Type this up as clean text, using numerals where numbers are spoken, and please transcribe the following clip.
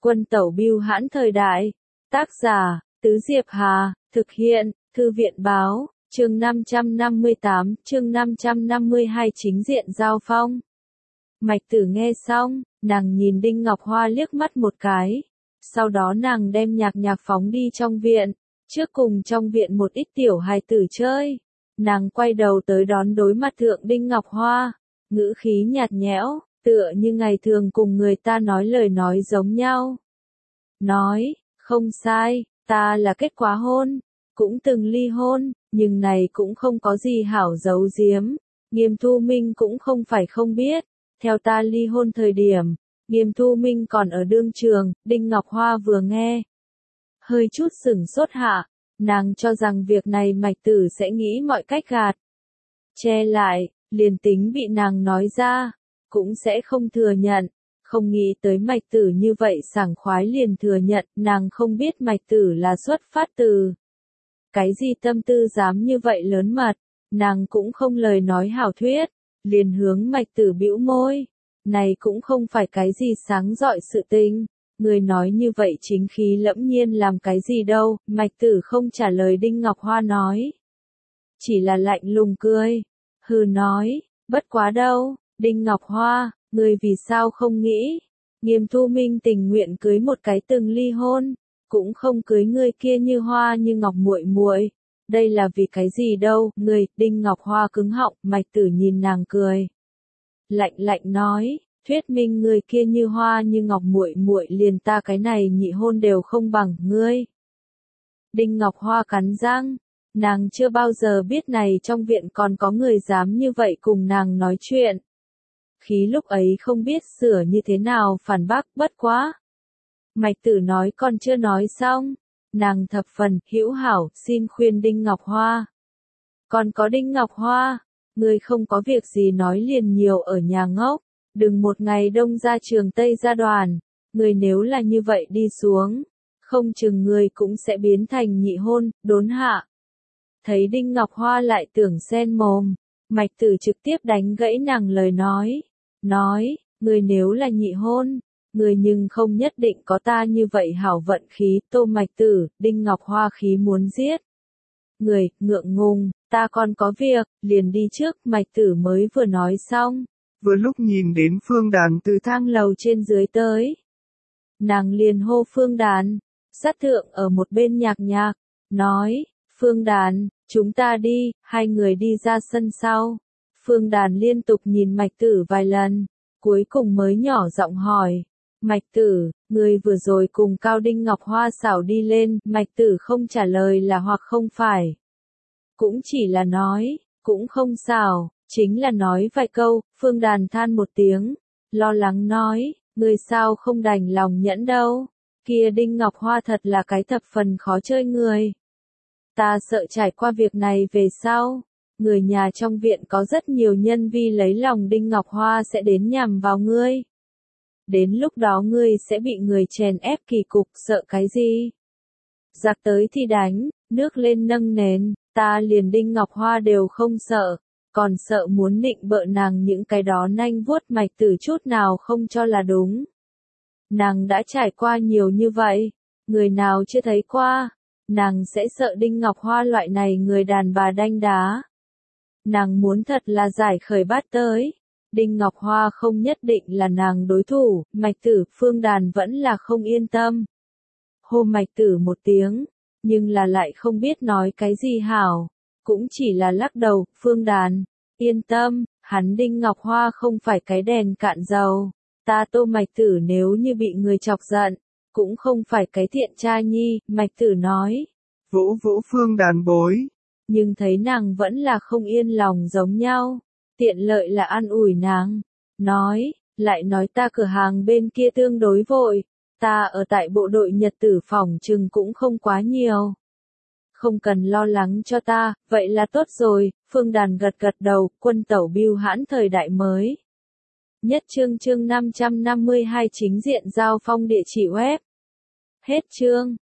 Quân tẩu bưu hãn thời đại. Tác giả, Tứ Diệp Hà, thực hiện, Thư viện báo, chương 558, chương 552 chính diện giao phong. Mạch Tử nghe xong, nàng nhìn Đinh Ngọc Hoa liếc mắt một cái. Sau đó nàng đem nhạc phóng đi trong viện, trước cùng trong viện một ít tiểu hài tử chơi. Nàng quay đầu tới đón đối mặt thượng Đinh Ngọc Hoa, ngữ khí nhạt nhẽo, tựa như ngày thường cùng người ta nói lời nói giống nhau. Nói, không sai, ta là kết quả hôn, cũng từng ly hôn, nhưng này cũng không có gì hảo giấu giếm. Nghiêm Thu Minh cũng không phải không biết, theo ta ly hôn thời điểm, Nghiêm Thu Minh còn ở đương trường. Đinh Ngọc Hoa vừa nghe, hơi chút sửng sốt hạ, nàng cho rằng việc này Mạch Tử sẽ nghĩ mọi cách gạt, che lại, liền tính bị nàng nói ra, cũng sẽ không thừa nhận. Không nghĩ tới Mạch Tử như vậy sảng khoái liền thừa nhận. Nàng không biết Mạch Tử là xuất phát từ cái gì tâm tư dám như vậy lớn mật. Nàng cũng không lời nói hảo thuyết, liền hướng Mạch Tử bĩu môi. Này cũng không phải cái gì sáng rọi sự tình. Người nói như vậy chính khí lẫm nhiên làm cái gì đâu. Mạch Tử không trả lời Đinh Ngọc Hoa nói, chỉ là lạnh lùng cười, hừ nói, bất quá đâu, Đinh Ngọc Hoa, ngươi vì sao không nghĩ, Nghiêm Thu Minh tình nguyện cưới một cái từng ly hôn, cũng không cưới ngươi kia như hoa như ngọc muội muội. Đây là vì cái gì đâu, ngươi? Đinh Ngọc Hoa cứng họng. Mạch Tử nhìn nàng cười, lạnh nói, thuyết minh người kia như hoa như ngọc muội muội, liền ta cái này nhị hôn đều không bằng ngươi. Đinh Ngọc Hoa cắn răng, nàng chưa bao giờ biết này trong viện còn có người dám như vậy cùng nàng nói chuyện. Khí lúc ấy không biết sửa như thế nào phản bác. Bất quá, Mạch Tử nói còn chưa nói xong, nàng thập phần hữu hảo xin khuyên Đinh Ngọc Hoa. Còn có Đinh Ngọc Hoa, ngươi không có việc gì nói liền nhiều ở nhà ngốc, đừng một ngày đông ra trường tây ra đoàn. Ngươi nếu là như vậy đi xuống, không chừng ngươi cũng sẽ biến thành nhị hôn. Đốn hạ, thấy Đinh Ngọc Hoa lại tưởng xen mồm, Mạch Tử trực tiếp đánh gãy nàng lời nói, ngươi nếu là nhị hôn, ngươi nhưng không nhất định có ta như vậy hảo vận khí. Tô Mạch Tử. Đinh Ngọc Hoa khí muốn giết người, ngượng ngùng, ta còn có việc, liền đi trước. Mạch Tử mới vừa nói xong, vừa lúc nhìn đến Phương Đàn từ thang lầu trên dưới tới, nàng liền hô Phương Đàn. Sát thượng ở một bên nhạc, nói, Phương Đàn, chúng ta đi. Hai người đi ra sân sau. Phương Đàn liên tục nhìn Mạch Tử vài lần, cuối cùng mới nhỏ giọng hỏi, Mạch Tử, ngươi vừa rồi cùng Cao Đinh Ngọc Hoa xảo đi lên. Mạch Tử không trả lời là hoặc không phải, cũng chỉ là nói, cũng không xảo, chính là nói vài câu. Phương Đàn than một tiếng, lo lắng nói, ngươi sao không đành lòng nhẫn đâu, kia Đinh Ngọc Hoa thật là cái thập phần khó chơi người. Ta sợ trải qua việc này về sau, người nhà trong viện có rất nhiều nhân vi lấy lòng Đinh Ngọc Hoa sẽ đến nhằm vào ngươi. Đến lúc đó ngươi sẽ bị người chèn ép kỳ cục. Sợ cái gì? Giặc tới thì đánh, nước lên nâng nền, ta liền Đinh Ngọc Hoa đều không sợ, còn sợ muốn nịnh bợ nàng những cái đó nanh vuốt. Mạch Tử chút nào không cho là đúng. Nàng đã trải qua nhiều như vậy, người nào chưa thấy qua, nàng sẽ sợ Đinh Ngọc Hoa loại này người đàn bà đanh đá. Nàng muốn thật là giải khởi bát tới, Đinh Ngọc Hoa không nhất định là nàng đối thủ. Mạch Tử. Phương Đàn vẫn là không yên tâm, hô Mạch Tử một tiếng, nhưng là lại không biết nói cái gì hảo, cũng chỉ là lắc đầu. Phương Đàn, yên tâm, hắn Đinh Ngọc Hoa không phải cái đèn cạn dầu, ta Tô Mạch Tử nếu như bị người chọc giận, cũng không phải cái thiện cha nhi. Mạch Tử nói, vỗ Phương Đàn bối, nhưng thấy nàng vẫn là không yên lòng giống nhau, tiện lợi là an ủi nàng, lại nói ta cửa hàng bên kia tương đối vội, ta ở tại bộ đội nhật tử phỏng chừng cũng không quá nhiều, không cần lo lắng cho ta. Vậy là tốt rồi. Phương Đàn gật đầu. Quân tẩu bưu hãn thời đại mới nhất chương 552 chính diện giao phong. Địa chỉ web. Hết chương.